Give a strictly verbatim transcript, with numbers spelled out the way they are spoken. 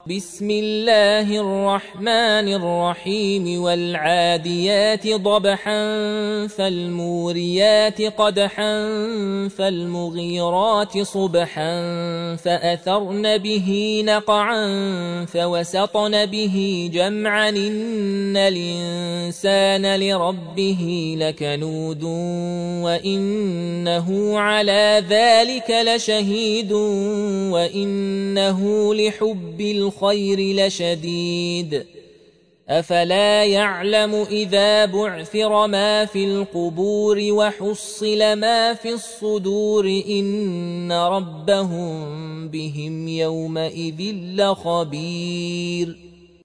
بسم الله الرحمن الرحيم والعاديات ضبحا فالموريات قدحا فالمغيرات صبحا فأثرن به نقعا فوسطن به جمعا إن الإنسان لربه لكنود وإنه على ذلك لشهيد وإنه لحب الخير الخير لشديد أفلا يعلم إذا بعثر ما في القبور وحصل ما في الصدور إن ربهم بهم يومئذ لخبير